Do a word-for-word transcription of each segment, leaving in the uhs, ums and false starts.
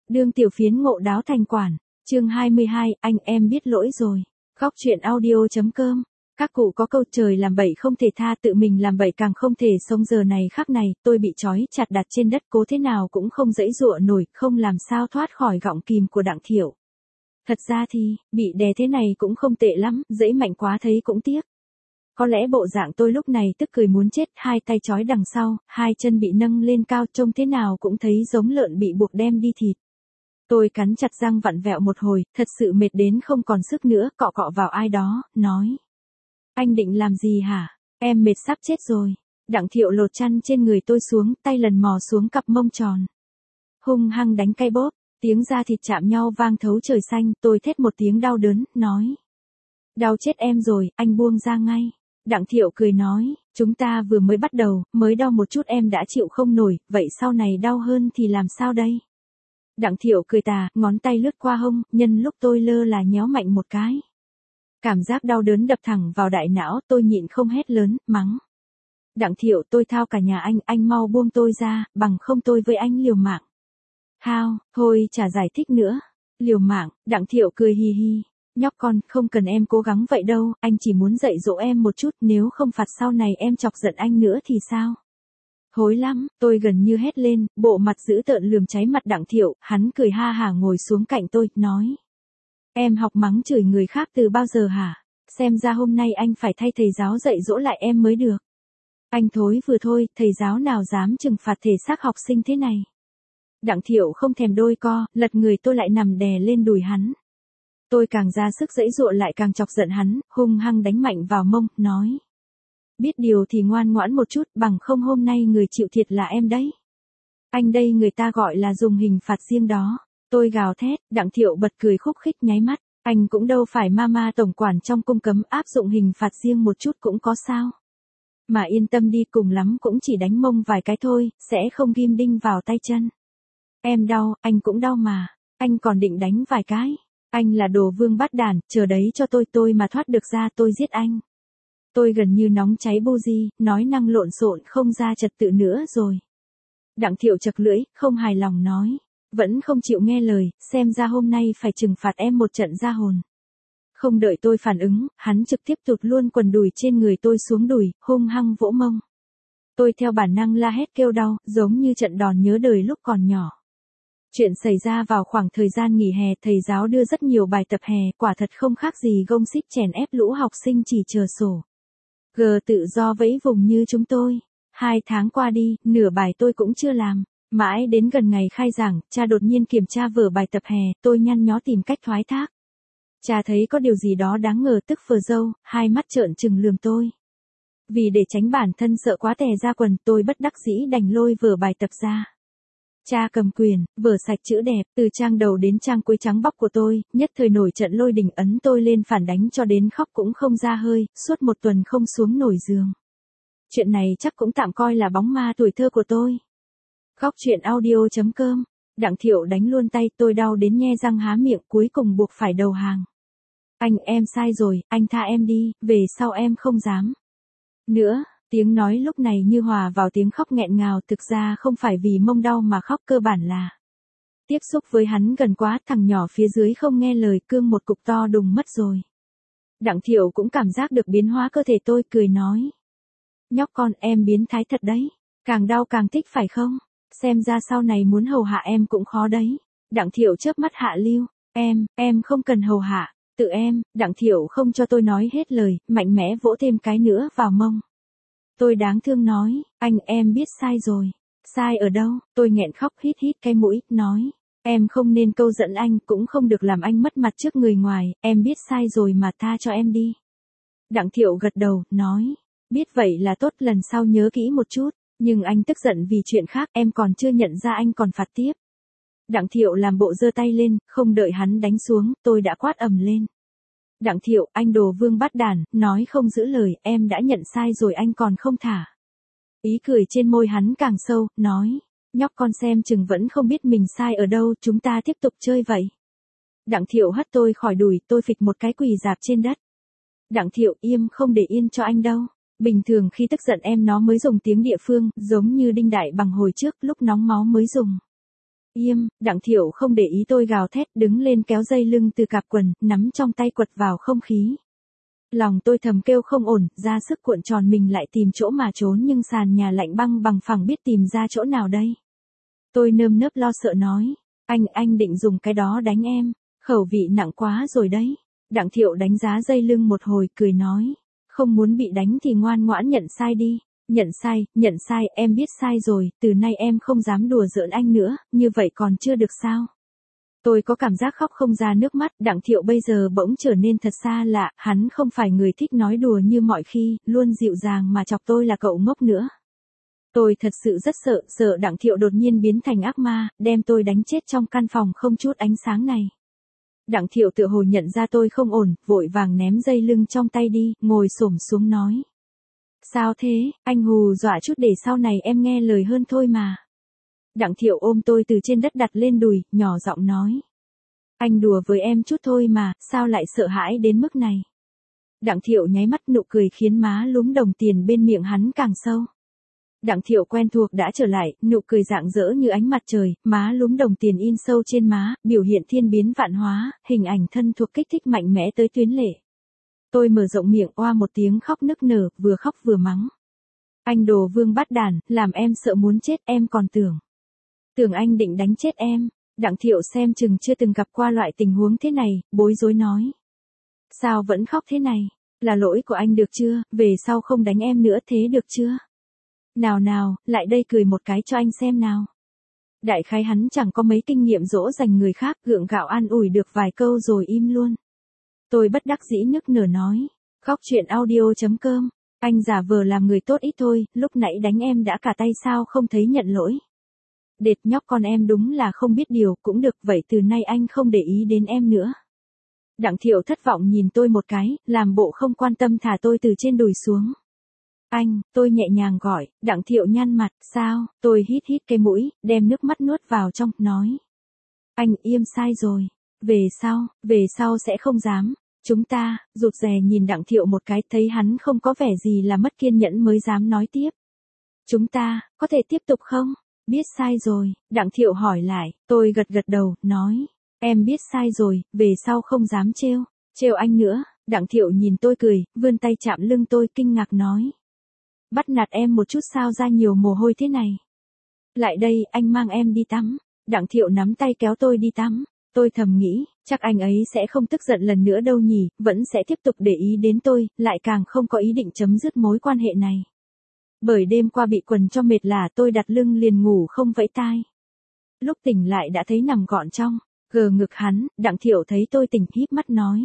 Đương tiểu phiến ngộ đáo thành quản, chương hai mươi hai, anh em biết lỗi rồi. Góc chuyện audio.com. Các cụ có câu trời làm bậy không thể tha, tự mình làm bậy càng không thể sống. Giờ này khắc này, tôi bị trói chặt đặt trên đất, cố thế nào cũng không giãy giụa nổi, không làm sao thoát khỏi gọng kìm của Đặng Thiệu. Thật ra thì, bị đè thế này cũng không tệ lắm, giãy mạnh quá thấy cũng tiếc. Có lẽ bộ dạng tôi lúc này tức cười muốn chết, hai tay trói đằng sau, hai chân bị nâng lên cao, trông thế nào cũng thấy giống lợn bị buộc đem đi thịt. Tôi cắn chặt răng vặn vẹo một hồi, thật sự mệt đến không còn sức nữa, cọ cọ vào ai đó, nói. Anh định làm gì hả? Em mệt sắp chết rồi. Đặng Thiệu lột chăn trên người tôi xuống, tay lần mò xuống cặp mông tròn. Hung hăng đánh cây bóp, tiếng da thịt chạm nhau vang thấu trời xanh, tôi thét một tiếng đau đớn, nói. Đau chết em rồi, anh buông ra ngay. Đặng Thiệu cười nói, chúng ta vừa mới bắt đầu, mới đau một chút em đã chịu không nổi, vậy sau này đau hơn thì làm sao đây? Đặng Thiệu cười tà, ngón tay lướt qua hông, nhân lúc tôi lơ là nhéo mạnh một cái. Cảm giác đau đớn đập thẳng vào đại não, tôi nhịn không hét lớn, mắng. Đặng Thiệu, tôi thao cả nhà anh, anh mau buông tôi ra, bằng không tôi với anh liều mạng. Thao, thôi chả giải thích nữa. Liều mạng, Đặng Thiệu cười hì hì. Nhóc con, không cần em cố gắng vậy đâu, anh chỉ muốn dạy dỗ em một chút, nếu không phạt sau này em chọc giận anh nữa thì sao? Hối lắm, tôi gần như hét lên, bộ mặt dữ tợn lườm cháy mặt Đặng Thiệu, hắn cười ha hả ngồi xuống cạnh tôi, nói. Em học mắng chửi người khác từ bao giờ hả? Xem ra hôm nay anh phải thay thầy giáo dạy dỗ lại em mới được. Anh thối vừa thôi, thầy giáo nào dám trừng phạt thể xác học sinh thế này? Đặng Thiệu không thèm đôi co, lật người tôi lại nằm đè lên đùi hắn. Tôi càng ra sức giãy giụa lại càng chọc giận hắn, hung hăng đánh mạnh vào mông, nói. Biết điều thì ngoan ngoãn một chút, bằng không hôm nay người chịu thiệt là em đấy. Anh đây người ta gọi là dùng hình phạt riêng đó. Tôi gào thét, Đặng Thiệu bật cười khúc khích nháy mắt. Anh cũng đâu phải mama tổng quản trong cung cấm áp dụng hình phạt riêng một chút cũng có sao. Mà yên tâm đi, cùng lắm cũng chỉ đánh mông vài cái thôi, sẽ không ghim đinh vào tay chân. Em đau, anh cũng đau mà. Anh còn định đánh vài cái. Anh là đồ vương bát đản, chờ đấy cho tôi tôi mà thoát được ra tôi giết anh. Tôi gần như nóng cháy buji, nói năng lộn xộn không ra trật tự nữa rồi. Đặng Thiệu chật lưỡi, không hài lòng nói. Vẫn không chịu nghe lời, xem ra hôm nay phải trừng phạt em một trận ra hồn. Không đợi tôi phản ứng, hắn trực tiếp tụt luôn quần đùi trên người tôi xuống đùi, hung hăng vỗ mông. Tôi theo bản năng la hét kêu đau, giống như trận đòn nhớ đời lúc còn nhỏ. Chuyện xảy ra vào khoảng thời gian nghỉ hè, thầy giáo đưa rất nhiều bài tập hè, quả thật không khác gì gông xích chèn ép lũ học sinh chỉ chờ sổ. Gờ tự do vẫy vùng như chúng tôi. Hai tháng qua đi, nửa bài tôi cũng chưa làm. Mãi đến gần ngày khai giảng, cha đột nhiên kiểm tra vở bài tập hè, tôi nhăn nhó tìm cách thoái thác. Cha thấy có điều gì đó đáng ngờ tức phờ dâu, hai mắt trợn trừng lườm tôi. Vì để tránh bản thân sợ quá tè ra quần, tôi bất đắc dĩ đành lôi vở bài tập ra. Cha cầm quyền, vở sạch chữ đẹp, từ trang đầu đến trang cuối trắng bóc của tôi, nhất thời nổi trận lôi đình ấn tôi lên phản đánh cho đến khóc cũng không ra hơi, suốt một tuần không xuống nổi giường. Chuyện này chắc cũng tạm coi là bóng ma tuổi thơ của tôi. Góc chuyện audio.com. Đặng Thiệu đánh luôn tay, tôi đau đến nhe răng há miệng, cuối cùng buộc phải đầu hàng. Anh, em sai rồi, anh tha em đi, về sau em không dám. Nữa, tiếng nói lúc này như hòa vào tiếng khóc nghẹn ngào, thực ra không phải vì mông đau mà khóc, cơ bản là. Tiếp xúc với hắn gần quá, thằng nhỏ phía dưới không nghe lời, cương một cục to đùng mất rồi. Đặng Thiệu cũng cảm giác được biến hóa cơ thể tôi, cười nói. Nhóc con, em biến thái thật đấy, càng đau càng thích phải không? Xem ra sau này muốn hầu hạ em cũng khó đấy. Đặng Thiệu chớp mắt hạ lưu. Em, em không cần hầu hạ. Tự em, Đặng Thiệu không cho tôi nói hết lời, mạnh mẽ vỗ thêm cái nữa vào mông. Tôi đáng thương nói, anh em biết sai rồi. Sai ở đâu? Tôi nghẹn khóc hít hít cái mũi, nói. Em không nên câu dẫn anh, cũng không được làm anh mất mặt trước người ngoài, em biết sai rồi mà tha cho em đi. Đặng Thiệu gật đầu, nói. Biết vậy là tốt, lần sau nhớ kỹ một chút. Nhưng anh tức giận vì chuyện khác, em còn chưa nhận ra anh còn phạt tiếp. Đặng Thiệu làm bộ giơ tay lên, không đợi hắn đánh xuống, tôi đã quát ầm lên. Đặng Thiệu, anh đồ vương bát đản, nói không giữ lời, em đã nhận sai rồi anh còn không thả. Ý cười trên môi hắn càng sâu, nói. Nhóc con xem chừng vẫn không biết mình sai ở đâu, chúng ta tiếp tục chơi vậy. Đặng Thiệu hất tôi khỏi đùi, tôi phịch một cái quỳ dạp trên đất. Đặng Thiệu, im không để yên cho anh đâu. Bình thường khi tức giận em nó mới dùng tiếng địa phương, giống như đinh đại bằng hồi trước, lúc nóng máu mới dùng. Im, Đặng Thiệu không để ý tôi gào thét, đứng lên kéo dây lưng từ cạp quần, nắm trong tay quật vào không khí. Lòng tôi thầm kêu không ổn, ra sức cuộn tròn mình lại tìm chỗ mà trốn nhưng sàn nhà lạnh băng bằng phẳng biết tìm ra chỗ nào đây. Tôi nơm nớp lo sợ nói, anh, anh định dùng cái đó đánh em, khẩu vị nặng quá rồi đấy. Đặng Thiệu đánh giá dây lưng một hồi cười nói, không muốn bị đánh thì ngoan ngoãn nhận sai đi. Nhận sai, nhận sai, em biết sai rồi, từ nay em không dám đùa giỡn anh nữa, như vậy còn chưa được sao? Tôi có cảm giác khóc không ra nước mắt, Đặng Thiệu bây giờ bỗng trở nên thật xa lạ, hắn không phải người thích nói đùa như mọi khi, luôn dịu dàng mà chọc tôi là cậu ngốc nữa. Tôi thật sự rất sợ, sợ Đặng Thiệu đột nhiên biến thành ác ma, đem tôi đánh chết trong căn phòng không chút ánh sáng này. Đặng Thiệu tựa hồ nhận ra tôi không ổn, vội vàng ném dây lưng trong tay đi, ngồi xổm xuống nói. Sao thế, anh hù dọa chút để sau này em nghe lời hơn thôi mà. Đặng Thiệu ôm tôi từ trên đất đặt lên đùi, nhỏ giọng nói. Anh đùa với em chút thôi mà, sao lại sợ hãi đến mức này. Đặng Thiệu nháy mắt, nụ cười khiến má lúm đồng tiền bên miệng hắn càng sâu. Đặng Thiệu quen thuộc đã trở lại, nụ cười rạng rỡ như ánh mặt trời, má lúm đồng tiền in sâu trên má, biểu hiện thiên biến vạn hóa, hình ảnh thân thuộc kích thích mạnh mẽ tới tuyến lệ. Tôi mở rộng miệng oa một tiếng khóc nức nở, vừa khóc vừa mắng. Anh đồ vương bắt đàn, làm em sợ muốn chết, em còn tưởng. Tưởng anh định đánh chết em. Đặng Thiệu xem chừng chưa từng gặp qua loại tình huống thế này, bối rối nói. Sao vẫn khóc thế này? Là lỗi của anh được chưa, về sau không đánh em nữa thế được chưa? Nào nào, lại đây cười một cái cho anh xem nào. Đại khái hắn chẳng có mấy kinh nghiệm dỗ dành người khác, gượng gạo an ủi được vài câu rồi im luôn. Tôi bất đắc dĩ nức nở nói. Khóc chuyện audio chấm com. Anh giả vờ làm người tốt ít thôi, lúc nãy đánh em đã cả tay sao không thấy nhận lỗi. Đệt nhóc con em đúng là không biết điều, cũng được vậy từ nay anh không để ý đến em nữa. Đặng Thiệu thất vọng nhìn tôi một cái, làm bộ không quan tâm thả tôi từ trên đùi xuống. Anh, tôi nhẹ nhàng gọi, Đặng Thiệu nhăn mặt, sao, tôi hít hít cái mũi, đem nước mắt nuốt vào trong, nói. Anh im sai rồi, về sau, về sau sẽ không dám, chúng ta, rụt rè nhìn Đặng Thiệu một cái thấy hắn không có vẻ gì là mất kiên nhẫn mới dám nói tiếp. Chúng ta, có thể tiếp tục không? Biết sai rồi, Đặng Thiệu hỏi lại, tôi gật gật đầu, nói, em biết sai rồi, về sau không dám trêu, trêu anh nữa. Đặng Thiệu nhìn tôi cười, vươn tay chạm lưng tôi kinh ngạc nói. Bắt nạt em một chút sao ra nhiều mồ hôi thế này. Lại đây, anh mang em đi tắm. Đặng Thiệu nắm tay kéo tôi đi tắm. Tôi thầm nghĩ, chắc anh ấy sẽ không tức giận lần nữa đâu nhỉ, vẫn sẽ tiếp tục để ý đến tôi, lại càng không có ý định chấm dứt mối quan hệ này. Bởi đêm qua bị quần cho mệt lả tôi đặt lưng liền ngủ không vẫy tai. Lúc tỉnh lại đã thấy nằm gọn trong, gờ ngực hắn, Đặng Thiệu thấy tôi tỉnh híp mắt nói.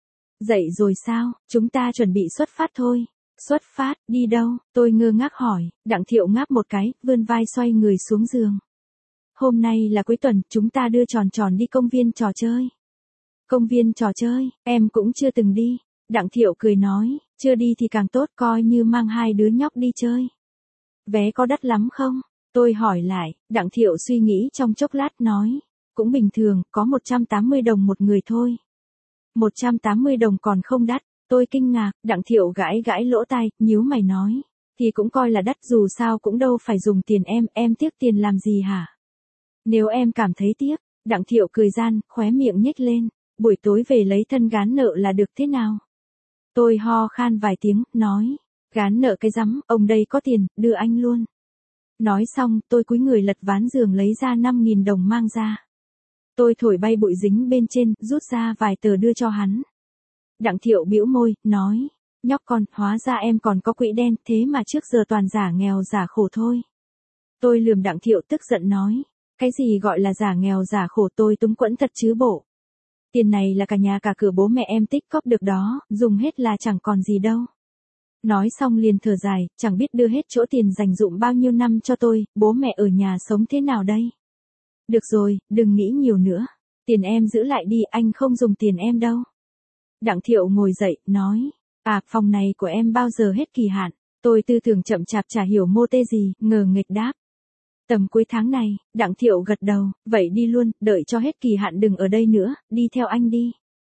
Dậy rồi sao, chúng ta chuẩn bị xuất phát thôi. Xuất phát, đi đâu, tôi ngơ ngác hỏi, Đặng Thiệu ngáp một cái, vươn vai xoay người xuống giường. Hôm nay là cuối tuần, chúng ta đưa Tròn Tròn đi công viên trò chơi. Công viên trò chơi, em cũng chưa từng đi. Đặng Thiệu cười nói, chưa đi thì càng tốt, coi như mang hai đứa nhóc đi chơi. Vé có đắt lắm không? Tôi hỏi lại, Đặng Thiệu suy nghĩ trong chốc lát nói, cũng bình thường, có một trăm tám mươi đồng một người thôi. một trăm tám mươi đồng còn không đắt. Tôi kinh ngạc, Đặng Thiệu gãi gãi lỗ tai, nhíu mày nói. Thì cũng coi là đắt dù sao cũng đâu phải dùng tiền em, em tiếc tiền làm gì hả? Nếu em cảm thấy tiếc, Đặng Thiệu cười gian, khóe miệng nhếch lên, buổi tối về lấy thân gán nợ là được thế nào? Tôi ho khan vài tiếng, nói, gán nợ cái rắm, ông đây có tiền, đưa anh luôn. Nói xong, tôi cúi người lật ván giường lấy ra năm nghìn đồng mang ra. Tôi thổi bay bụi dính bên trên, rút ra vài tờ đưa cho hắn. Đặng Thiệu bĩu môi, nói, nhóc con, hóa ra em còn có quỹ đen, thế mà trước giờ toàn giả nghèo giả khổ thôi. Tôi lườm Đặng Thiệu tức giận nói, cái gì gọi là giả nghèo giả khổ, tôi túng quẫn thật chứ bộ. Tiền này là cả nhà cả cửa bố mẹ em tích cóp được đó, dùng hết là chẳng còn gì đâu. Nói xong liền thở dài, chẳng biết đưa hết chỗ tiền dành dụm bao nhiêu năm cho tôi, bố mẹ ở nhà sống thế nào đây? Được rồi, đừng nghĩ nhiều nữa. Tiền em giữ lại đi, anh không dùng tiền em đâu. Đặng Thiệu ngồi dậy, nói, à, phòng này của em bao giờ hết kỳ hạn? Tôi tư tưởng chậm chạp chả hiểu mô tê gì, ngờ nghịch đáp. Tầm cuối tháng này, Đặng Thiệu gật đầu, vậy đi luôn, đợi cho hết kỳ hạn đừng ở đây nữa, đi theo anh đi.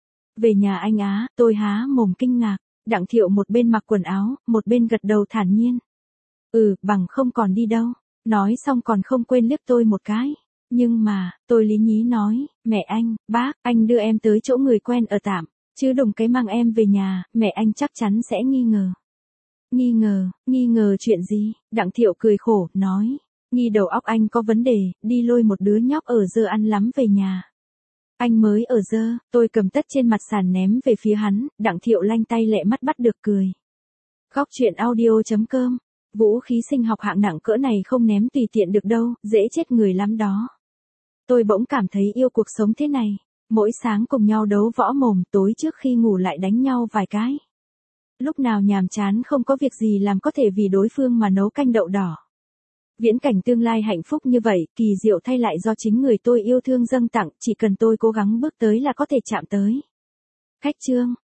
Về nhà anh á, tôi há mồm kinh ngạc, Đặng Thiệu một bên mặc quần áo, một bên gật đầu thản nhiên. Ừ, bằng không còn đi đâu, nói xong còn không quên liếc tôi một cái. Nhưng mà, tôi lý nhí nói, mẹ anh, bác, anh đưa em tới chỗ người quen ở tạm, chứ đừng cái mang em về nhà, mẹ anh chắc chắn sẽ nghi ngờ. Nghi ngờ, nghi ngờ chuyện gì? Đặng Thiệu cười khổ, nói, nghi đầu óc anh có vấn đề, đi lôi một đứa nhóc ở dơ ăn lắm về nhà. Anh mới ở dơ, tôi cầm tất trên mặt sàn ném về phía hắn, Đặng Thiệu lanh tay lẹ mắt bắt được cười. Góc truyện audio chấm com, vũ khí sinh học hạng nặng cỡ này không ném tùy tiện được đâu, dễ chết người lắm đó. Tôi bỗng cảm thấy yêu cuộc sống thế này, mỗi sáng cùng nhau đấu võ mồm, tối trước khi ngủ lại đánh nhau vài cái. Lúc nào nhàm chán không có việc gì làm có thể vì đối phương mà nấu canh đậu đỏ. Viễn cảnh tương lai hạnh phúc như vậy, kỳ diệu thay lại do chính người tôi yêu thương dâng tặng, chỉ cần tôi cố gắng bước tới là có thể chạm tới. Khách chương